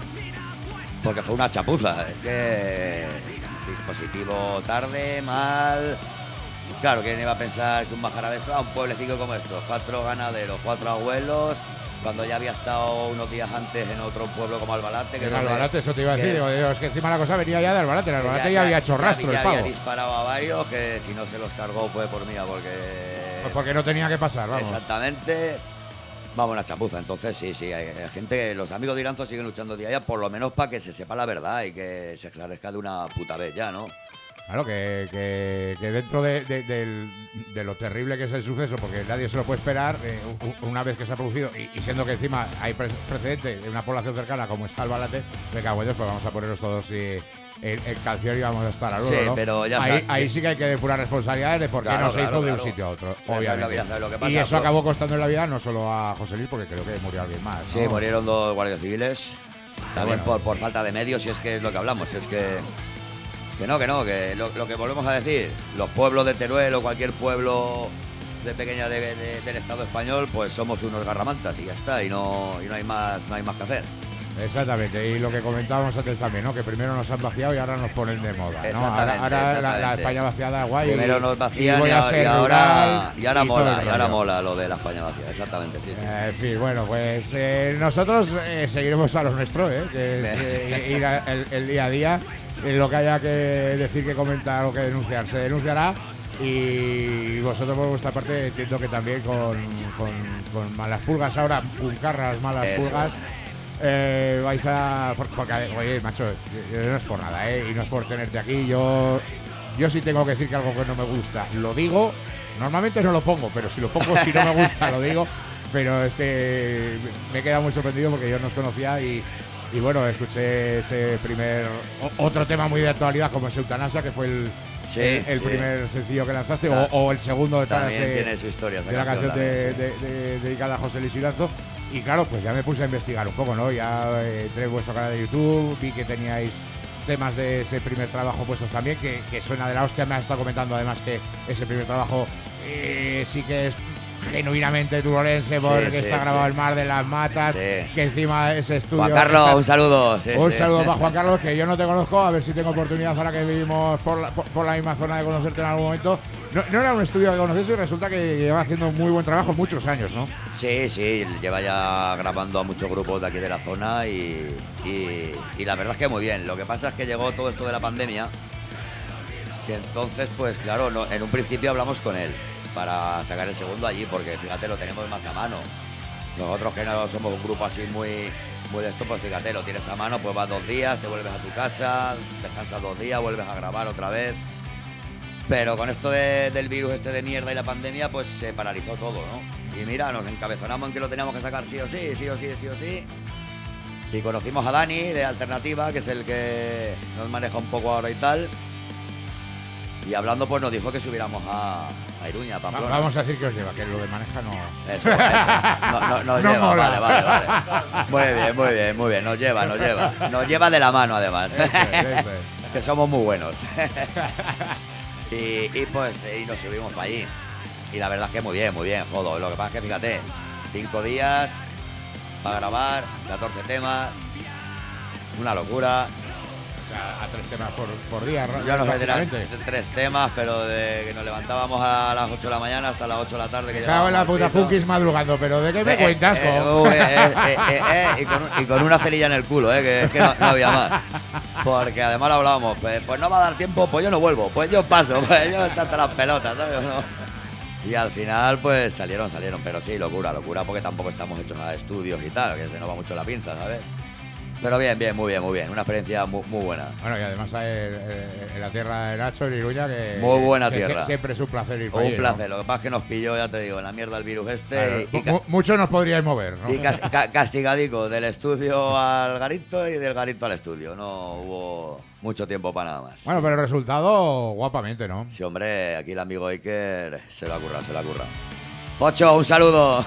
porque fue una chapuza. Es que dispositivo tarde, mal. Claro, ¿quién iba a pensar que un majara de esto a un pueblecito como esto? Cuatro ganaderos, cuatro abuelos, cuando ya había estado unos días antes en otro pueblo como Albalate. Que En donde- Albalate, eso te iba a decir. que- Digo, digo, es que encima la cosa venía ya de Albalate. En Albalate ya, ya, había hecho rastro ya, el ya pavo. había disparado a varios que si no se los cargó fue por mía, porque... Pues porque no tenía que pasar, vamos. Exactamente. Vamos, una chapuza. Entonces, sí, sí, hay, hay gente, los amigos de Iranzo siguen luchando día a día, por lo menos para que se sepa la verdad y que se esclarezca de una puta vez ya, ¿no? Claro, que, que, que dentro de, de- del- de lo terrible que es el suceso, porque nadie se lo puede esperar, eh, u- una vez que se ha producido, y, y siendo que encima hay pre- precedente de una población cercana como está Albalate, me cago en Dios, pues vamos a ponernos todos eh, en, en canción y vamos a estar al Sí, ¿no? pero ya ahí, sabes- ahí sí que hay que depurar responsabilidades de por qué Claro, no se claro, hizo de un claro. sitio a otro, Ya sabes obviamente. lo que- ya sabes lo que pasa, y eso pero- acabó costando en la vida no solo a José Luis, porque creo que murió alguien más, ¿no? Sí, murieron dos guardias civiles, también bueno. por, por falta de medios, y es que es lo que hablamos, es que... Que no, que no, que lo, lo que volvemos a decir, los pueblos de Teruel o cualquier pueblo de pequeña de- de- del Estado español, pues somos unos garramantas y ya está, y no, y no hay más, no hay más que hacer. Exactamente, y lo que comentábamos antes también, ¿no? Que primero nos han vaciado y ahora nos ponen de moda, ¿no? Exactamente, Ahora, ahora la, la exactamente. España vaciada, guay. Primero nos vacían y, voy a ahora- ser y ahora, rural y ahora y todo mola, el y ahora rollo. mola lo de la España vacía, exactamente, sí, sí. Eh, En fin, bueno, pues eh, nosotros eh, seguiremos a lo nuestro, ¿eh? Que es eh, ir a- el, el día a día. Eh, lo que haya que decir, que comentar o que denunciar, se denunciará. Y vosotros por vuestra parte entiendo que también con, con, con malas pulgas ahora, pulcarras, malas Eso. pulgas, eh, vais a... por- Porque, oye, macho, yo- yo no es por nada, ¿eh? Y no es por tenerte aquí, yo... Yo sí tengo que decir que algo que no me gusta, lo digo. Normalmente no lo pongo, pero si lo pongo, si no me gusta, lo digo. Pero es que me he quedado muy sorprendido porque yo no os conocía y, y bueno, escuché ese primer... o- otro tema muy de actualidad como es Eutanasia, que fue el, Sí, el, el sí. primer sencillo que lanzaste, Ta- o, o el segundo detrás También de, tiene su historia esa de la canción canción de- también, sí. de- de- dedicada a José Luis Iranzo. Y claro, pues ya me puse a investigar un poco, ¿no? Ya eh, entré en vuestro canal de YouTube, vi que teníais temas de ese primer trabajo puestos también, que, que suena de la hostia. Me has estado comentando además que ese primer trabajo eh, sí que es genuinamente turolense, Sí, porque sí, está sí. grabado el Mar de las Matas, Sí. que encima ese estudio... Juan Carlos, está- un saludo. Sí, un sí. saludo para Juan Carlos, que yo no te conozco, a ver si tengo oportunidad ahora que vivimos por la, por, por la misma zona de conocerte en algún momento. No, no era un estudio que conoces y resulta que lleva haciendo muy buen trabajo muchos años, ¿no? Sí, sí, lleva ya grabando a muchos grupos de aquí de la zona y, y, y la verdad es que muy bien. Lo que pasa es que llegó todo esto de la pandemia, que entonces, pues claro, no- en un principio hablamos con él para sacar el segundo allí, porque fíjate, lo tenemos más a mano. Nosotros que no somos un grupo así muy, muy de esto, pues fíjate, lo tienes a mano, pues vas dos días, te vuelves a tu casa, descansas dos días, vuelves a grabar otra vez. Pero con esto de- del virus este de mierda y la pandemia, pues se paralizó todo, ¿no? Y mira, nos encabezonamos en que lo teníamos que sacar sí o sí, sí o sí, sí o sí. Y conocimos a Dani de Alternativa, que es el que nos maneja un poco ahora y tal. Y hablando, pues nos dijo que subiéramos a, a Iruña, a Va- Pamplona. vamos a decir que os lleva, que lo de maneja no... Eso, eso. No, no, nos No lleva, mola. vale, vale, vale. Muy bien, muy bien, muy bien. Nos lleva, nos lleva. Nos lleva de la mano, además. Eso es, eso es. Que somos muy buenos. y, y pues y nos subimos para allí. Y la verdad es que muy bien, muy bien, jodo. Lo que pasa es que fíjate, cinco días para grabar, catorce temas, una locura. sea, a tres temas por, por día. Yo no sé, eran prácticamente. tres temas, pero de que nos levantábamos a las ocho de la mañana hasta las ocho de la tarde. Que Me cago en la puta Punkis madrugando, pero ¿de qué me Eh, cuentas? eh, co? eh, eh, eh, eh, eh, y, con, y con una cerilla en el culo, eh, que es que no, no había más. Porque además lo hablábamos, pues, pues no va a dar tiempo, pues yo no vuelvo, pues yo paso, pues yo hasta las pelotas, ¿sabes? ¿No? Y al final, pues salieron, salieron, pero sí, locura, locura, porque tampoco estamos hechos a estudios y tal, que se nos va mucho la pinza, ¿sabes? Pero bien, bien, muy bien, muy bien, una experiencia muy, muy buena. Bueno, y además hay, eh, en la tierra de Nacho, en Iruña, que, Muy buena que tierra. sie- siempre es un placer ir para Un allí, placer, ¿no? lo que pasa es que nos pilló, ya te digo, en la mierda el virus este Claro, y, y, ca- mu- mucho nos podríais mover, ¿no? y cas- ca- castigadico, del estudio al garito y del garito al estudio, no hubo mucho tiempo para nada más. Bueno, pero el resultado, guapamente, ¿no? Sí, hombre, aquí el amigo Iker se lo ha currado, se lo ha currado. Pocho, un saludo.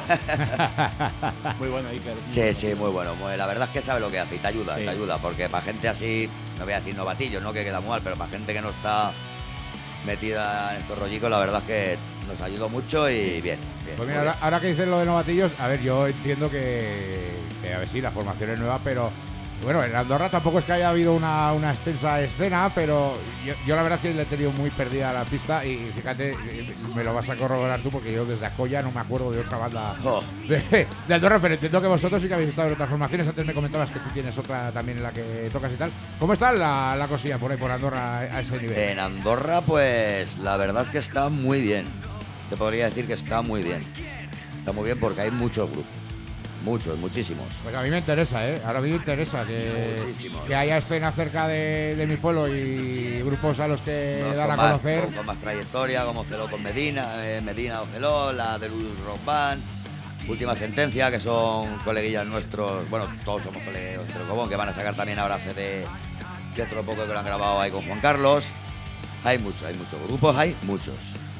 Muy bueno, Iker. Sí, sí, muy bueno. Muy- La verdad es que sabe lo que hace y te ayuda, Sí. te ayuda. Porque para gente así, no voy a decir novatillos, no que queda muy mal, pero para gente que no está metida en estos rollicos, la verdad es que nos ayudó mucho y bien. bien Pues muy mira, bien. ahora, ahora que dices lo de novatillos, a ver, yo entiendo que, que a ver, sí, la formación es nueva, pero bueno, en Andorra tampoco es que haya habido una, una extensa escena, pero yo, yo la verdad es que le he tenido muy perdida la pista y fíjate, eh, me lo vas a corroborar tú porque yo desde Acoya no me acuerdo de otra banda Oh. de, de Andorra, pero entiendo que vosotros sí que habéis estado en otras formaciones. Antes me comentabas que tú tienes otra también en la que tocas y tal. ¿Cómo está la, la cosilla por ahí, por Andorra, a ese nivel? En Andorra, pues la verdad es que está muy bien. Te podría decir que está muy bien. Está muy bien porque hay muchos grupos. Muchos, muchísimos. Pues a mí me interesa, ¿eh? Ahora a mí me interesa que, Muchísimos. que haya escena cerca de, de mi pueblo y grupos a los que Unos dar a con, más, conocer. con, con más trayectoria, como Celó con Medina, eh, Medina o Celó, la de Luz Rock Band, Última Sentencia, que son coleguillas nuestros, bueno, todos somos colegas de Cobón, que van a sacar también ahora C D dentro de poco que lo han grabado ahí con Juan Carlos. Hay muchos, hay muchos grupos, hay muchos.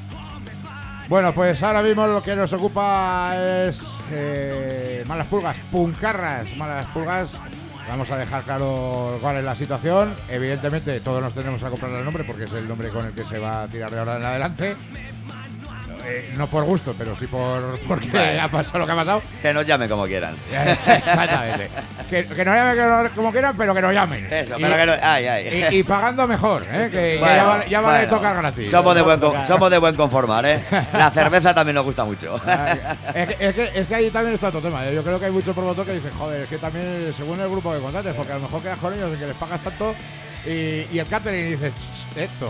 Bueno, pues ahora mismo lo que nos ocupa es eh, Malas Pulgas, Puncarras, Malas Pulgas. Vamos a dejar claro cuál es la situación. Evidentemente todos nos tenemos que comprar el nombre porque es el nombre con el que se va a tirar de ahora en adelante. Eh, no por gusto, pero sí por porque Vale. ha pasado lo que ha pasado. Que nos llamen como quieran. Exactamente. Que, que nos llamen que no- como quieran, pero que nos llamen. Eso, Y- pero que no. Ay, ay. Y, y pagando mejor, ¿eh? que, que Bueno, ya vale, ya vale bueno. tocar gratis. Somos de, buen, con- somos de buen conformar, ¿eh? La cerveza también nos gusta mucho. Ay, Es que, es, que, es que ahí también está otro tema. ¿eh? Yo creo que hay muchos promotores que dicen, joder, es que también según el grupo que contrates, porque a lo mejor quedas con ellos en que les pagas tanto y, y el catering dice, "Ch, ch, esto.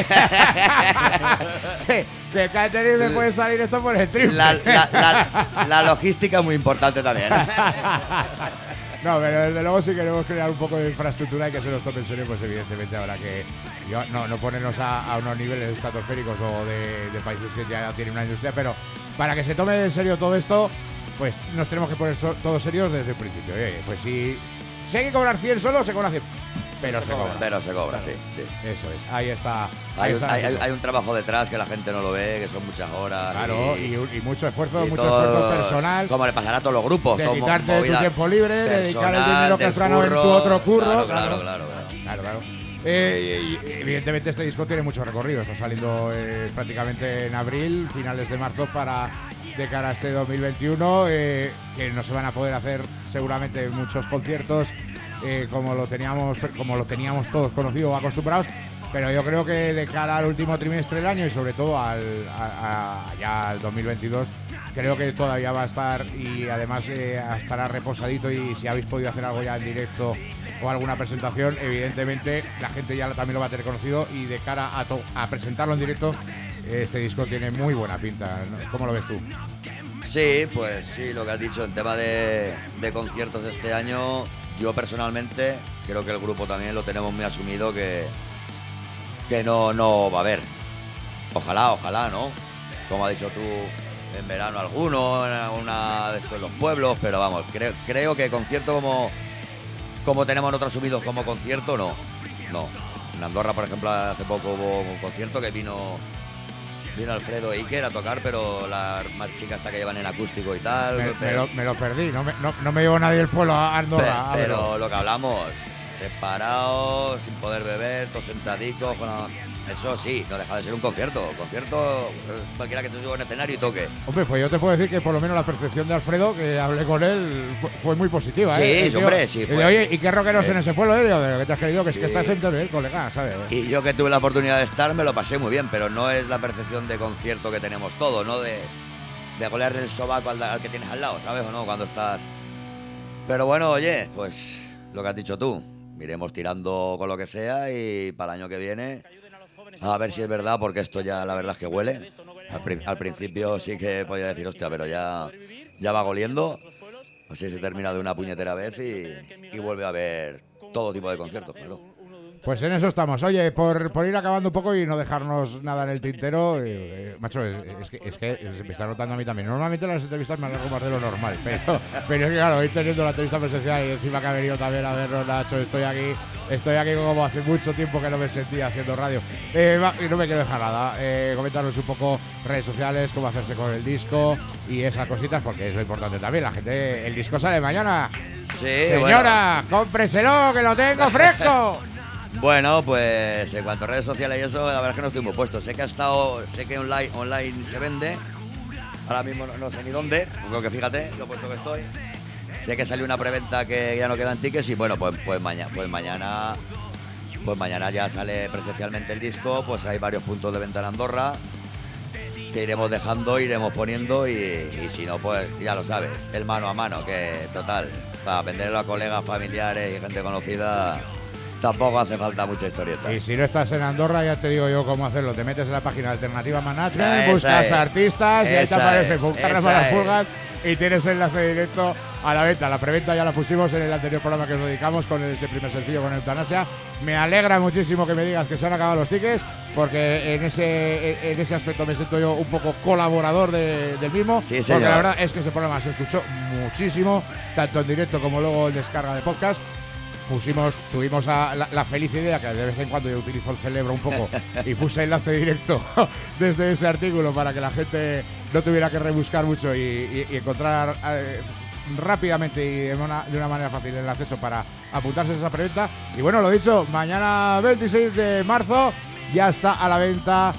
que, que el catering me puede salir esto por el triple. La, la- la- la logística es muy importante también. No, pero desde luego si queremos crear un poco de infraestructura y que se nos tome en serio, pues evidentemente habrá que yo, no, no ponernos a, a unos niveles estratosféricos o de, de países que ya tienen una industria, pero para que se tome en serio todo esto, pues nos tenemos que poner so- todos serios desde el principio. Y, oye, pues si, si hay que cobrar cien solo, se cobra cien. Pero se, cobra. Pero se cobra, sí, sí. Eso es, ahí está. Hay ahí un, está hay- el hay- asunto. hay un trabajo detrás que la gente no lo ve, que son muchas horas. Claro, y, y mucho esfuerzo, y mucho todos- esfuerzo personal. Como le pasará a todos los grupos. como Dedicarte de tu movida tiempo libre, dedicar el personal, dinero que has del ganado en tu curro. otro curro. Claro, claro, claro. claro. Claro, claro. Eh, y- y evidentemente este disco tiene mucho recorrido. Está saliendo eh, prácticamente en abril, finales de marzo para de cara a este dos mil veintiuno, eh, que no se van a poder hacer seguramente muchos conciertos eh, como lo teníamos como lo teníamos todos conocidos o acostumbrados. Pero yo creo que de cara al último trimestre del año y sobre todo al, a- a- ya al dos mil veintidós, creo que todavía va a estar y además eh, estará reposadito. Y si habéis podido hacer algo ya en directo o alguna presentación, evidentemente la gente ya también lo va a tener conocido y de cara a, to- a presentarlo en directo, este disco tiene muy buena pinta, ¿no? ¿Cómo lo ves tú? Sí, pues sí, lo que has dicho en tema de, de conciertos este año, yo personalmente creo que el grupo también lo tenemos muy asumido que, que no, no va a haber. Ojalá, ojalá, ¿no? Como has dicho tú, en verano alguno, en alguna de estos los pueblos, pero vamos, creo, creo que concierto como, como tenemos nosotros asumidos como concierto, no. No. En Andorra, por ejemplo, hace poco hubo un concierto que vino vino Alfredo e Iker a tocar, pero la más chica hasta que llevan en acústico y tal. Me, me pero, lo, me lo perdí, no me, no, no me llevó nadie del pueblo a Andorra. pe- a pero verlo. lo que hablamos, separado, sin poder beber, todos sentadicos, con la... Eso sí, no deja de ser un concierto. Concierto, cualquiera que se suba a un escenario y toque. Hombre, pues yo te puedo decir que por lo menos la percepción de Alfredo, que hablé con él, fue, fue muy positiva. Sí, ¿eh? sí, hombre, sí. Y Fue. de, oye, ¿y qué rockeros Eh. en ese pueblo? Eh? Digo, de lo que te has querido, que es Sí. que estás en Teruel, colega, ¿sabes? Y yo que tuve la oportunidad de estar, me lo pasé muy bien, pero no es la percepción de concierto que tenemos todos, ¿no? De, de golearle el sobaco al, al que tienes al lado, ¿sabes o no? Cuando estás... Pero bueno, oye, pues lo que has dicho tú, iremos tirando con lo que sea y para el año que viene a ver si es verdad, porque esto ya la verdad es que huele. Al, pri- al principio sí que podía decir, hostia, pero ya, ya va goliendo. Así se termina de una puñetera vez y, y vuelve a haber todo tipo de conciertos, claro. Pues en eso estamos. Oye, por, por ir acabando un poco y no dejarnos nada en el tintero, eh, eh, macho, es, es que, es que se me está notando a mí también. Normalmente las entrevistas me alargo más de lo normal, pero, pero es que claro, hoy teniendo la entrevista presencial y encima que ha venido también a vernos, Nacho, estoy aquí, estoy aquí como hace mucho tiempo que no me sentía haciendo radio. Eh, va, y no me quiero dejar nada. Eh, comentarnos un poco redes sociales, cómo hacerse con el disco y esas cositas, porque es lo importante también. La gente, el disco sale mañana. Sí, Señora, bueno. Cómpreselo, que lo tengo fresco. Bueno, pues en cuanto a redes sociales y eso, la verdad es que no estoy muy puesto. Sé que ha estado, sé que online, online se vende. Ahora mismo no, no sé ni dónde, porque fíjate lo puesto que estoy. Sé que salió una preventa que ya no quedan tickets y bueno, pues, pues mañana, pues mañana, pues mañana ya sale presencialmente el disco. Pues hay varios puntos de venta en Andorra que iremos dejando, iremos poniendo y, y si no, pues ya lo sabes, el mano a mano, que total, para venderlo a colegas, familiares y gente conocida. Tampoco hace falta mucha historieta. Y si no estás en Andorra, ya te digo yo cómo hacerlo. Te metes en la página de Alternativa Management, Esa buscas es. artistas y ahí te Esa aparece es. Puncarras Esa para las es. pulgas y tienes enlace directo a la venta. La preventa ya la pusimos en el anterior programa que nos dedicamos con ese primer sencillo con Eutanasia. Me alegra muchísimo que me digas que se han acabado los tickets, porque en ese en ese aspecto me siento yo un poco colaborador de, del mismo. Sí, porque señor. la verdad es que ese programa se escuchó muchísimo, tanto en directo como luego en descarga de podcast. Pusimos, tuvimos a la, la feliz idea, que de vez en cuando yo utilizo el cerebro un poco, y puse enlace directo desde ese artículo para que la gente no tuviera que rebuscar mucho y, y, y encontrar eh, rápidamente y de una, de una manera fácil el acceso para apuntarse a esa preventa. Y bueno, lo dicho, mañana veintiséis de marzo ya está a la venta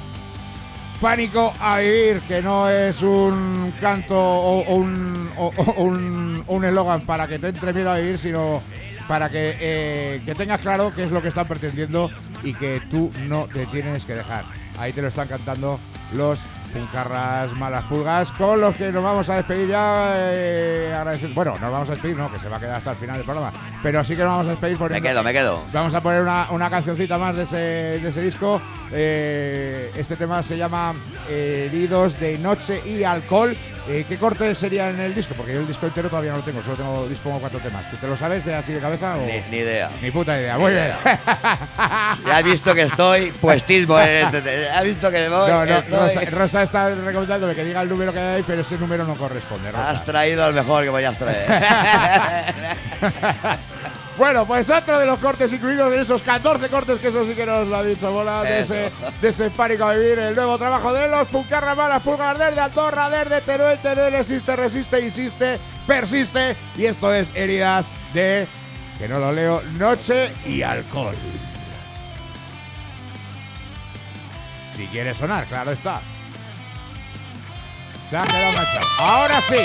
Pánico a Vivir, que no es un canto o, o un o, o un un eslogan para que te entre miedo a vivir, sino para que, eh, que tengas claro qué es lo que están pretendiendo y que tú no te tienes que dejar. Ahí te lo están cantando los Puncarras Malas Pulgas, con los que nos vamos a despedir ya. Eh, agradecer. Bueno, nos vamos a despedir, no, que se va a quedar hasta el final del programa, pero sí que nos vamos a despedir por Me quedo, me quedo. Vamos a poner una, una cancioncita más de ese, de ese disco. Eh, este tema se llama eh, Heridos de Noche y Alcohol. Eh, ¿Qué corte sería en el disco? Porque yo el disco entero todavía no lo tengo, solo tengo dispongo cuatro temas. ¿Tú te lo sabes de así de cabeza? O? Ni, ni idea. Ni puta idea, muy bien. Ya has visto que estoy puestísimo. Eh, has visto que voy. No, no, estoy... Rosa, Rosa está recomendándome que diga el número que hay, pero ese número no corresponde, Rosa. Has traído al mejor que vayas a traer. Bueno, pues otro de los cortes incluidos en esos catorce cortes, que eso sí que nos lo ha dicho Bola, de ese, de ese Pánico a Vivir, el nuevo trabajo de los Puncarras Malas Pulgas desde Andorra, desde Teruel. Teruel existe, resiste, insiste, persiste. Y esto es Heridas de, que no lo leo, Noche y Alcohol. Si quiere sonar, claro está. Se ha quedado manchado. Ahora sí.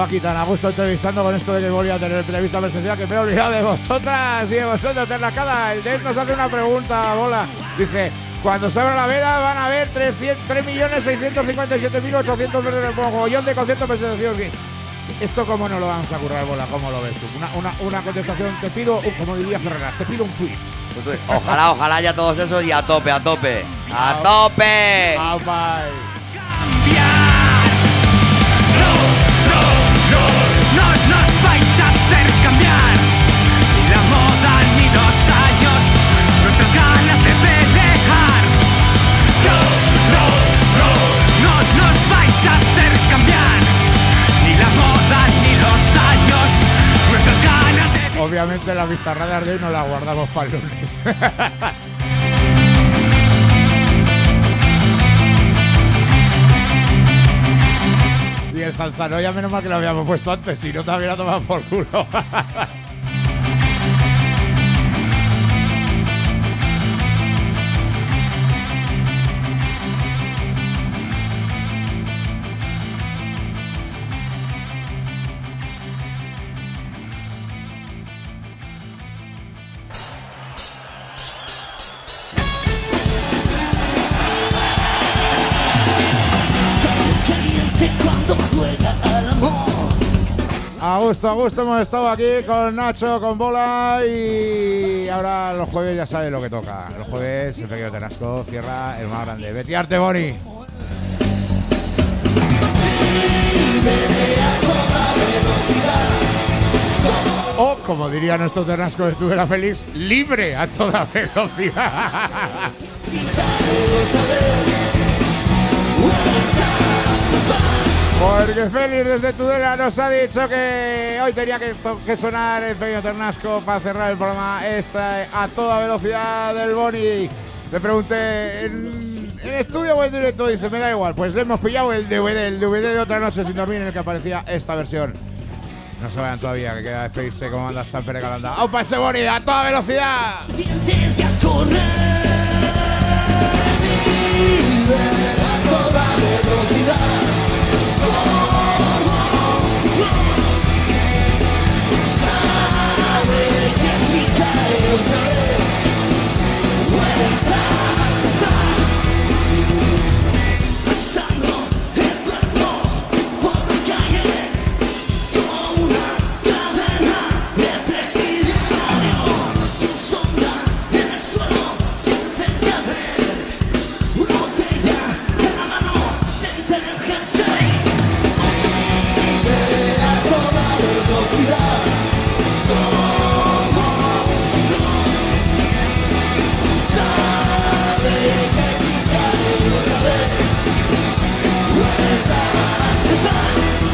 aquí tan a gusto entrevistando con esto de que volvía a tener entrevista presencial que me he olvidado de vosotras y de vosotros, Ternascada. El Dave nos hace una pregunta, bola. Dice, cuando se abra la veda van a haber tres millones seiscientos cincuenta y siete mil ochocientos mogollón de conciertos de presentación. ¿Esto cómo no lo vamos a currar, bola? ¿Cómo lo ves tú? Una, una, una contestación, te pido, uh, como diría Ferreras, te pido un tweet. Ojalá, ojalá ya todos esos y a tope, a tope. ¡A tope! ¡A bye! No nos vais a hacer cambiar ni la moda ni los años, nuestras ganas de pelear. No, no, no, no nos vais a hacer cambiar ni la moda ni los años, nuestras ganas de... Obviamente la bizarrada de hoy no la guardamos para el lunes. Y el Zanzanoya, menos mal que lo habíamos puesto antes, si no te hubiera tomado por culo. A gusto, a gusto hemos estado aquí con Nacho, con Bola y ahora los jueves ya sabes lo que toca. Los jueves el pequeño Ternasco cierra el más grande. Betiarte, Boni. O, como diría nuestro Ternasco de Tudela Félix, libre a toda velocidad. Porque Félix desde Tudela nos ha dicho que hoy tenía que, que sonar el pequeño Ternasco para cerrar el programa esta a toda velocidad del Boni. Le pregunté, ¿en, en estudio o en directo? Dice, me da igual, pues le hemos pillado el D V D, el D V D de Otra Noche Sin Dormir en el que aparecía esta versión. No se vayan todavía, que queda despedirse como anda San Pere Calanda. ¡Aupa ese Boni a toda velocidad! A toda velocidad. Sabe que si cae otra vez, vuelta pensando el cuerpo por la calle, como una cadena de presidio, sin sombra en el suelo, sin cercader, una botella en la mano, se dice el jersey. A toda velocidad, como un ciclón, sabe que si cae otra vez, vuelta a empezar.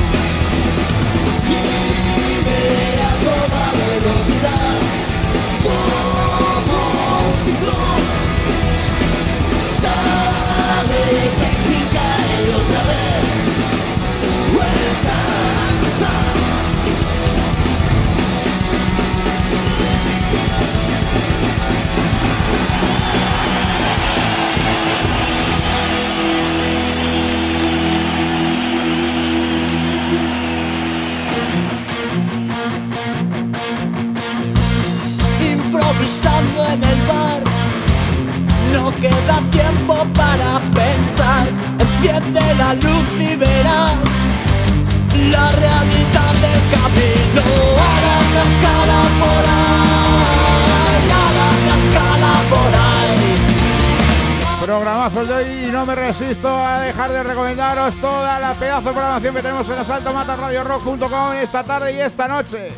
Vive a toda velocidad, como un ciclón, sabe que si cae otra vez, vuelta a empezar. Improvisando en el bar, no queda tiempo para pensar. Enciende la luz y verás la realidad del camino. A la cascada por ahí, a la cascada por ahí. Programazos de hoy y no me resisto a dejar de recomendaros toda la pedazo de programación que tenemos en asalto mata radio rock punto com esta tarde y esta noche.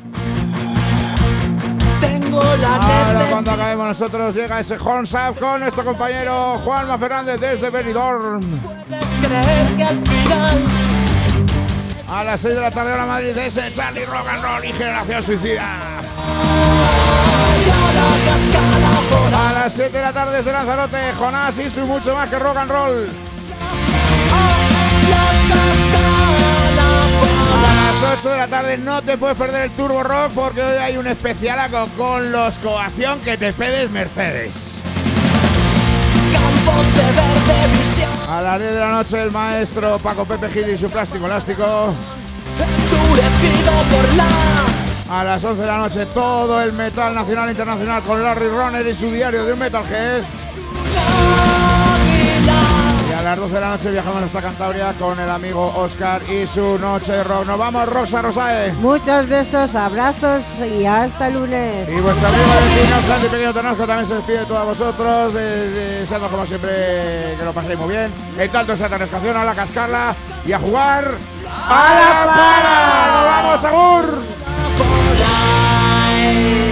Tengo la Ahora necesidad. cuando acabemos nosotros llega ese Horns Up con nuestro compañero Juanma Fernández desde Benidorm. Puedes creer que al final A las seis de la tarde hora Madrid ese Charlie Rock and Roll y Generación Suicida. A las siete de la tarde desde Lanzarote Jonás y su mucho más que rock and roll. A las ocho de la tarde no te puedes perder el Turbo Rock porque hoy hay un especialaco con los Coacción que te pedes Mercedes. A las diez de la noche el maestro Paco Pepe Gil y su plástico elástico. enfurecido por la... A las once de la noche todo el metal nacional e internacional con Larry Runner y su diario de un Metalhead. Y a las doce de la noche viajamos hasta Cantabria con el amigo Oscar y su noche de rock. Nos vamos, Rosa Rosae. Muchos besos, abrazos y hasta el lunes. Y vuestro amigo vecino Santi Pequeño Tonosco también se despide de todos vosotros, deseando como siempre que lo paséis muy bien. En tanto esa transcación a la cascarla y a jugar a la para. ¡Nos vamos, Agur! Por ahí.